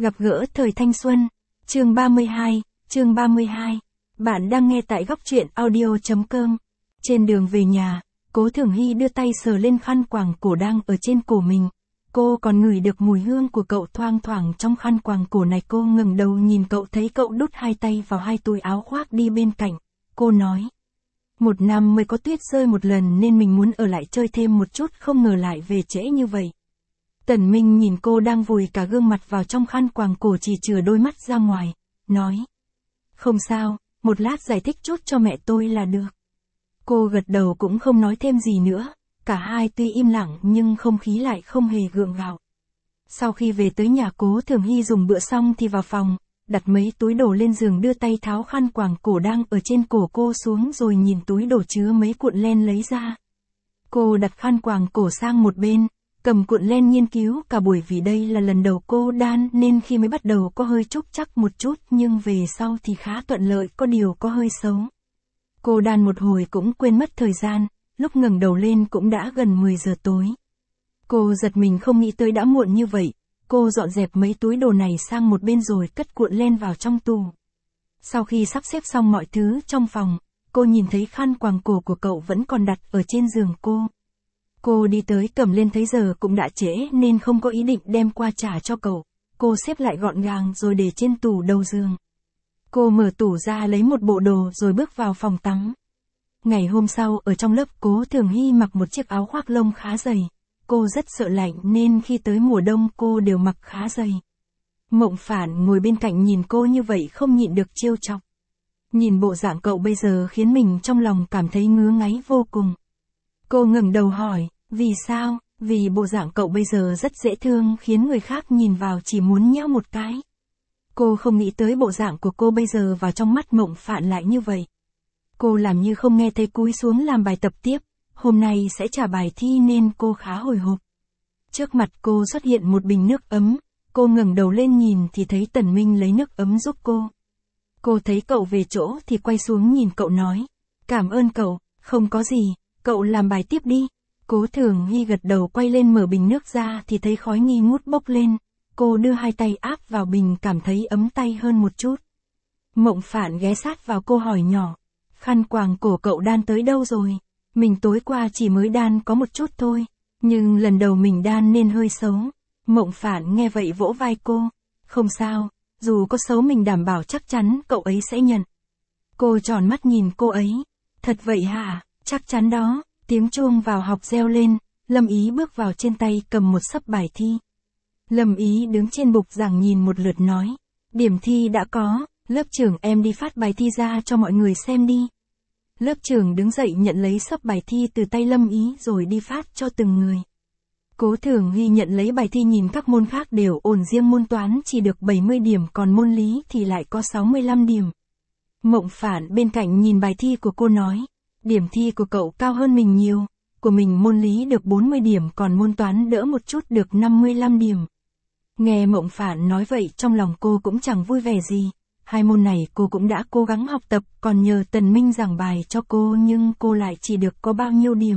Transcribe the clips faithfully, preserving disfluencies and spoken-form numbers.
Gặp gỡ thời thanh xuân, chương ba mươi hai, chương ba mươi hai. Bạn đang nghe tại góc truyện audio chấm com. Trên đường về nhà, Cố Thường Hy đưa tay sờ lên khăn quàng cổ đang ở trên cổ mình. Cô còn ngửi được mùi hương của cậu thoang thoảng trong khăn quàng cổ này. Cô ngẩng đầu nhìn cậu, thấy cậu đút hai tay vào hai túi áo khoác đi bên cạnh. Cô nói, một năm mới có tuyết rơi một lần nên mình muốn ở lại chơi thêm một chút, không ngờ lại về trễ như vậy. Tần Minh nhìn cô đang vùi cả gương mặt vào trong khăn quàng cổ, chỉ chừa đôi mắt ra ngoài, nói, không sao, một lát giải thích chút cho mẹ tôi là được. Cô gật đầu cũng không nói thêm gì nữa, cả hai tuy im lặng nhưng không khí lại không hề gượng gạo. Sau khi về tới nhà, Cố Thường Hy dùng bữa xong thì vào phòng, đặt mấy túi đồ lên giường, đưa tay tháo khăn quàng cổ đang ở trên cổ cô xuống rồi nhìn túi đồ chứa mấy cuộn len lấy ra. Cô đặt khăn quàng cổ sang một bên, cầm cuộn len nghiên cứu cả buổi, vì đây là lần đầu cô đan nên khi mới bắt đầu có hơi trúc trắc một chút, nhưng về sau thì khá thuận lợi, có điều có hơi xấu. Cô đan một hồi cũng quên mất thời gian, lúc ngẩng đầu lên cũng đã gần mười giờ tối. Cô giật mình không nghĩ tới đã muộn như vậy. Cô dọn dẹp mấy túi đồ này sang một bên rồi cất cuộn len vào trong tủ. Sau khi sắp xếp xong mọi thứ trong phòng, cô nhìn thấy khăn quàng cổ của cậu vẫn còn đặt ở trên giường cô. Cô đi tới cầm lên, thấy giờ cũng đã trễ nên không có ý định đem qua trả cho cậu. Cô xếp lại gọn gàng rồi để trên tủ đầu giường. Cô mở tủ ra lấy một bộ đồ rồi bước vào phòng tắm. Ngày hôm sau ở trong lớp, Cố Thường Hy mặc một chiếc áo khoác lông khá dày. Cô rất sợ lạnh nên khi tới mùa đông cô đều mặc khá dày. Mộng Phản ngồi bên cạnh nhìn cô như vậy không nhịn được trêu chọc. Nhìn bộ dạng cậu bây giờ khiến mình trong lòng cảm thấy ngứa ngáy vô cùng. Cô ngẩng đầu hỏi, vì sao? Vì bộ dạng cậu bây giờ rất dễ thương, khiến người khác nhìn vào chỉ muốn nhéo một cái. Cô không nghĩ tới bộ dạng của cô bây giờ vào trong mắt Mộng Phản lại như vậy. Cô làm như không nghe thấy, cúi xuống làm bài tập tiếp. Hôm nay sẽ trả bài thi nên cô khá hồi hộp. Trước mặt cô xuất hiện một bình nước ấm. Cô ngẩng đầu lên nhìn thì thấy Tần Minh lấy nước ấm giúp cô. Cô thấy cậu về chỗ thì quay xuống nhìn cậu nói, cảm ơn cậu, không có gì, cậu làm bài tiếp đi. Cố Thường Hy gật đầu, quay lên mở bình nước ra thì thấy khói nghi ngút bốc lên. Cô đưa hai tay áp vào bình, cảm thấy ấm tay hơn một chút. Mộng Phản ghé sát vào cô hỏi nhỏ, khăn quàng cổ cậu đan tới đâu rồi? Mình tối qua chỉ mới đan có một chút thôi, nhưng lần đầu mình đan nên hơi xấu. Mộng Phản nghe vậy vỗ vai cô, không sao, dù có xấu mình đảm bảo chắc chắn cậu ấy sẽ nhận. Cô tròn mắt nhìn cô ấy, thật vậy hả? Chắc chắn đó. Tiếng chuông vào học reo lên, Lâm Ý bước vào, trên tay cầm một xấp bài thi. Lâm Ý đứng trên bục giảng nhìn một lượt nói, điểm thi đã có, lớp trưởng em đi phát bài thi ra cho mọi người xem đi. Lớp trưởng đứng dậy nhận lấy xấp bài thi từ tay Lâm Ý rồi đi phát cho từng người. Cố Thường Hy nhận lấy bài thi, nhìn các môn khác đều ổn, riêng môn toán chỉ được bảy mươi điểm, còn môn lý thì lại có sáu mươi lăm điểm. Mộng Phản bên cạnh nhìn bài thi của cô nói, điểm thi của cậu cao hơn mình nhiều, của mình môn lý được bốn mươi điểm, còn môn toán đỡ một chút được năm mươi lăm điểm. Nghe Mộng Phản nói vậy trong lòng cô cũng chẳng vui vẻ gì. Hai môn này cô cũng đã cố gắng học tập, còn nhờ Tần Minh giảng bài cho cô, nhưng cô lại chỉ được có bao nhiêu điểm.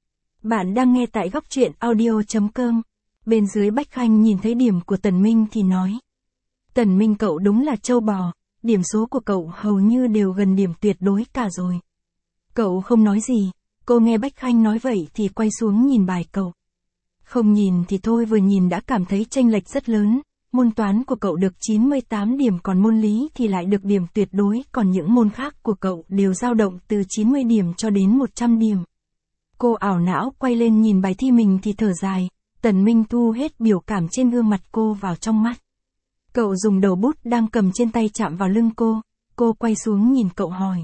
Bạn đang nghe tại góc truyện audio chấm com. Bên dưới Bách Khanh nhìn thấy điểm của Tần Minh thì nói, Tần Minh cậu đúng là trâu bò, điểm số của cậu hầu như đều gần điểm tuyệt đối cả rồi. Cậu không nói gì. Cô nghe Bách Khanh nói vậy thì quay xuống nhìn bài cậu. Không nhìn thì thôi, vừa nhìn đã cảm thấy chênh lệch rất lớn. Môn toán của cậu được chín mươi tám điểm, còn môn lý thì lại được điểm tuyệt đối, còn những môn khác của cậu đều dao động từ chín mươi điểm cho đến một trăm điểm. Cô ảo não quay lên nhìn bài thi mình thì thở dài. Tần Minh thu hết biểu cảm trên gương mặt cô vào trong mắt. Cậu dùng đầu bút đang cầm trên tay chạm vào lưng cô. Cô quay xuống nhìn cậu hỏi,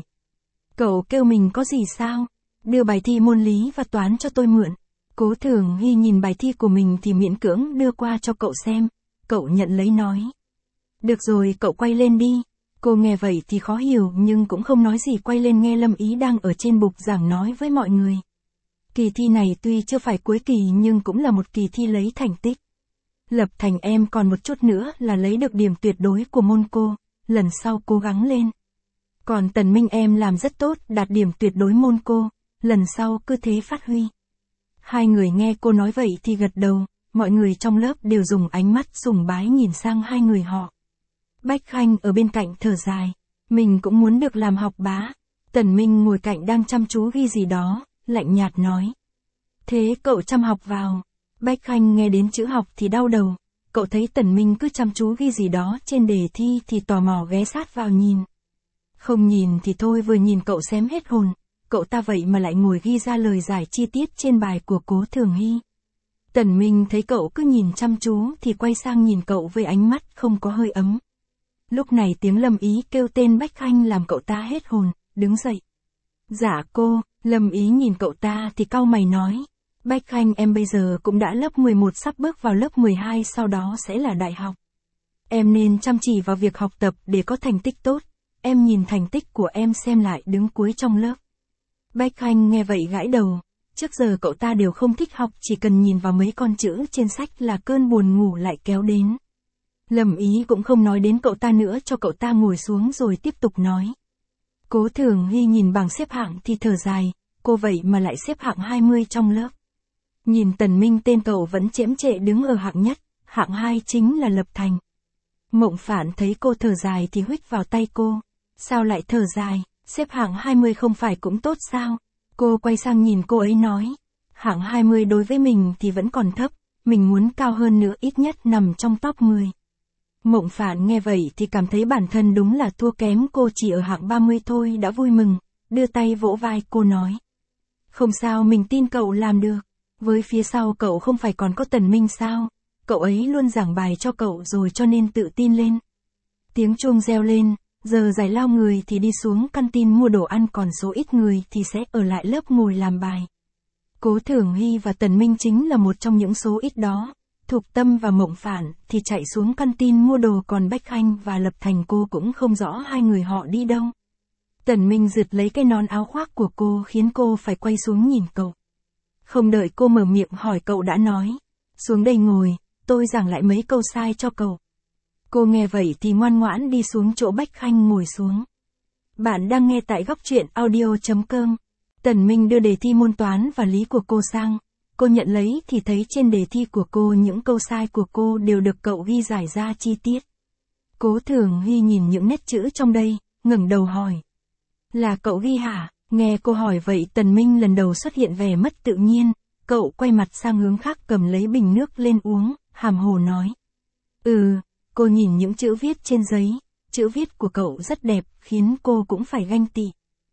cậu kêu mình có gì sao? Đưa bài thi môn lý và toán cho tôi mượn. Cố Thường Hy nhìn bài thi của mình thì miễn cưỡng đưa qua cho cậu xem. Cậu nhận lấy nói, được rồi, cậu quay lên đi. Cô nghe vậy thì khó hiểu nhưng cũng không nói gì, quay lên nghe Lâm Ý đang ở trên bục giảng nói với mọi người. Kỳ thi này tuy chưa phải cuối kỳ nhưng cũng là một kỳ thi lấy thành tích. Lập Thành em còn một chút nữa là lấy được điểm tuyệt đối của môn cô, lần sau cố gắng lên. Còn Tần Minh em làm rất tốt, đạt điểm tuyệt đối môn cô, lần sau cứ thế phát huy. Hai người nghe cô nói vậy thì gật đầu, mọi người trong lớp đều dùng ánh mắt sùng bái nhìn sang hai người họ. Bách Khanh ở bên cạnh thở dài, mình cũng muốn được làm học bá. Tần Minh ngồi cạnh đang chăm chú ghi gì đó, lạnh nhạt nói. Thế cậu chăm học vào. Bách Khanh nghe đến chữ học thì đau đầu, cậu thấy Tần Minh cứ chăm chú ghi gì đó trên đề thi thì tò mò ghé sát vào nhìn. Không nhìn thì thôi, vừa nhìn cậu xém hết hồn, cậu ta vậy mà lại ngồi ghi ra lời giải chi tiết trên bài của Cố Thường Hy. Tần Minh thấy cậu cứ nhìn chăm chú thì quay sang nhìn cậu với ánh mắt không có hơi ấm. Lúc này tiếng Lâm Ý kêu tên Bách Khanh làm cậu ta hết hồn, đứng dậy. Dạ cô. Lâm Ý nhìn cậu ta thì cau mày nói. Bách Khanh, em bây giờ cũng đã lớp mười một, sắp bước vào lớp mười hai, sau đó sẽ là đại học. Em nên chăm chỉ vào việc học tập để có thành tích tốt. Em nhìn thành tích của em xem lại đứng cuối trong lớp. Bách Khanh nghe vậy gãi đầu. Trước giờ cậu ta đều không thích học, chỉ cần nhìn vào mấy con chữ trên sách là cơn buồn ngủ lại kéo đến. Lâm Ý cũng không nói đến cậu ta nữa, cho cậu ta ngồi xuống rồi tiếp tục nói. Cố Thường Hy nhìn bảng xếp hạng thì thở dài, cô vậy mà lại xếp hạng hai mươi trong lớp. Nhìn Tần Minh, tên cậu vẫn chễm chệ đứng ở hạng nhất, hạng hai chính là Lập Thành. Mộng Phản thấy cô thở dài thì huých vào tay cô. Sao lại thở dài, xếp hạng hai mươi không phải cũng tốt sao? Cô quay sang nhìn cô ấy nói. Hạng hai mươi đối với mình thì vẫn còn thấp, mình muốn cao hơn nữa, ít nhất nằm trong top mười. Mộng Phản nghe vậy thì cảm thấy bản thân đúng là thua kém, cô chỉ ở hạng ba mươi thôi đã vui mừng, đưa tay vỗ vai cô nói. Không sao, mình tin cậu làm được. Với phía sau cậu không phải còn có Tần Minh sao? Cậu ấy luôn giảng bài cho cậu rồi cho nên tự tin lên. Tiếng chuông reo lên, giờ giải lao người thì đi xuống canteen mua đồ ăn, còn số ít người thì sẽ ở lại lớp ngồi làm bài. Cố Thường Hy và Tần Minh chính là một trong những số ít đó. Thục Tâm và Mộng Phản thì chạy xuống canteen mua đồ, còn Bách Khanh và Lập Thành cô cũng không rõ hai người họ đi đâu. Tần Minh giật lấy cái nón áo khoác của cô khiến cô phải quay xuống nhìn cậu. Không đợi cô mở miệng hỏi cậu đã nói. Xuống đây ngồi, tôi giảng lại mấy câu sai cho cậu. Cô nghe vậy thì ngoan ngoãn đi xuống chỗ Bách Khanh ngồi xuống. Bạn đang nghe tại góc truyện audio chấm com. Tần Minh đưa đề thi môn toán và lý của cô sang. Cô nhận lấy thì thấy trên đề thi của cô những câu sai của cô đều được cậu ghi giải ra chi tiết. Cố Thường Hy nhìn những nét chữ trong đây, ngẩng đầu hỏi. Là cậu ghi hả? Nghe cô hỏi vậy Tần Minh lần đầu xuất hiện vẻ mất tự nhiên, cậu quay mặt sang hướng khác cầm lấy bình nước lên uống, hàm hồ nói. Ừ, cô nhìn những chữ viết trên giấy, chữ viết của cậu rất đẹp, khiến cô cũng phải ganh tị.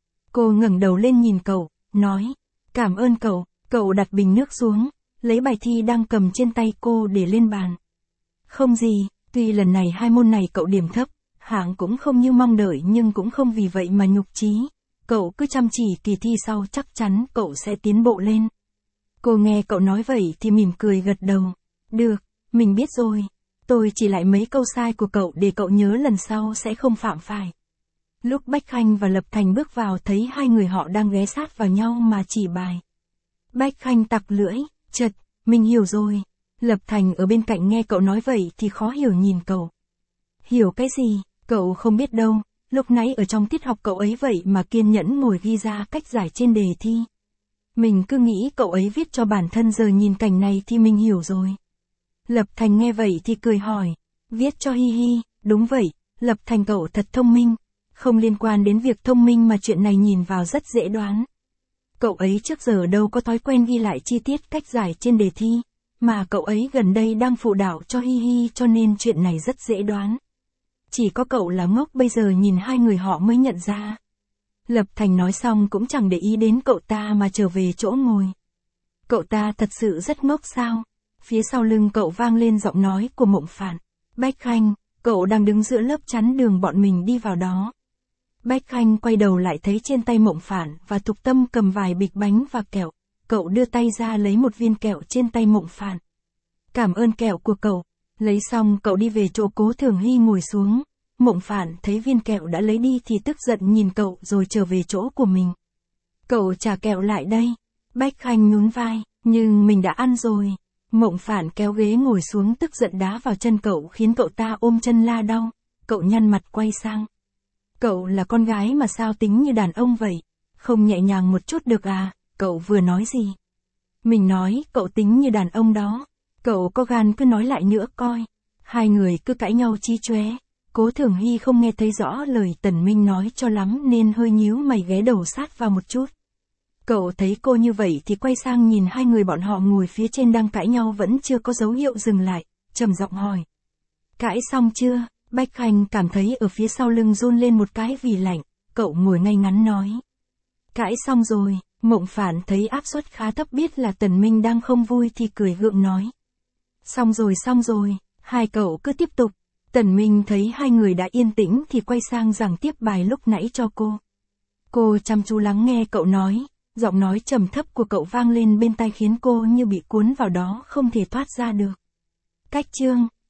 Cô ngẩng đầu lên nhìn cậu, nói. Cảm ơn cậu. Cậu đặt bình nước xuống, lấy bài thi đang cầm trên tay cô để lên bàn. Không gì, tuy lần này hai môn này cậu điểm thấp, hạng cũng không như mong đợi, nhưng cũng không vì vậy mà nhục chí. Cậu cứ chăm chỉ, kỳ thi sau chắc chắn cậu sẽ tiến bộ lên. Cô nghe cậu nói vậy thì mỉm cười gật đầu. Được, mình biết rồi. Tôi chỉ lại mấy câu sai của cậu để cậu nhớ lần sau sẽ không phạm phải. Lúc Bách Khanh và Lập Thành bước vào thấy hai người họ đang ghé sát vào nhau mà chỉ bài. Bách Khanh tặc lưỡi, chật, mình hiểu rồi. Lập Thành ở bên cạnh nghe cậu nói vậy thì khó hiểu nhìn cậu. Hiểu cái gì, cậu không biết đâu, lúc nãy ở trong tiết học cậu ấy vậy mà kiên nhẫn ngồi ghi ra cách giải trên đề thi. Mình cứ nghĩ cậu ấy viết cho bản thân, giờ nhìn cảnh này thì mình hiểu rồi. Lập Thành nghe vậy thì cười hỏi, viết cho Hi Hi, đúng vậy, Lập Thành cậu thật thông minh. Không liên quan đến việc thông minh mà chuyện này nhìn vào rất dễ đoán. Cậu ấy trước giờ đâu có thói quen ghi lại chi tiết cách giải trên đề thi, mà cậu ấy gần đây đang phụ đạo cho Hi Hi cho nên chuyện này rất dễ đoán. Chỉ có cậu là ngốc, bây giờ nhìn hai người họ mới nhận ra. Lập Thành nói xong cũng chẳng để ý đến cậu ta mà trở về chỗ ngồi. Cậu ta thật sự rất ngốc sao? Phía sau lưng cậu vang lên giọng nói của Mộng Phản. Bách Khanh, cậu đang đứng giữa lớp chắn đường bọn mình đi vào đó. Bách Khanh quay đầu lại thấy trên tay Mộng Phản và Thục Tâm cầm vài bịch bánh và kẹo. Cậu đưa tay ra lấy một viên kẹo trên tay Mộng Phản. Cảm ơn kẹo của cậu. Lấy xong cậu đi về chỗ Cố Thường Hy ngồi xuống. Mộng Phản thấy viên kẹo đã lấy đi thì tức giận nhìn cậu rồi trở về chỗ của mình. Cậu trả kẹo lại đây. Bách Khanh nhún vai, nhưng mình đã ăn rồi. Mộng Phản kéo ghế ngồi xuống tức giận đá vào chân cậu khiến cậu ta ôm chân la đau. Cậu nhăn mặt quay sang. Cậu là con gái mà sao tính như đàn ông vậy? Không nhẹ nhàng một chút được à? Cậu vừa nói gì? Mình nói cậu tính như đàn ông đó. Cậu Cậu có gan cứ nói lại nữa coi. Hai người cứ cãi nhau chí chóe. Cố Thường Hy không nghe thấy rõ lời Tần Minh nói cho lắm nên hơi nhíu mày ghé đầu sát vào một chút. Cậu thấy cô như vậy thì quay sang nhìn hai người bọn họ ngồi phía trên đang cãi nhau vẫn chưa có dấu hiệu dừng lại, trầm giọng hỏi. Cãi xong chưa? Bách Khanh cảm thấy ở phía sau lưng run lên một cái vì lạnh, cậu ngồi ngay ngắn nói. Cãi xong rồi. Mộng Phản thấy áp suất khá thấp biết là Tần Minh đang không vui thì cười gượng nói. Xong rồi xong rồi, hai cậu cứ tiếp tục. Tần Minh thấy hai người đã yên tĩnh thì quay sang giảng tiếp bài lúc nãy cho cô. Cô chăm chú lắng nghe cậu nói, giọng nói trầm thấp của cậu vang lên bên tai khiến cô như bị cuốn vào đó không thể thoát ra được. Cách chương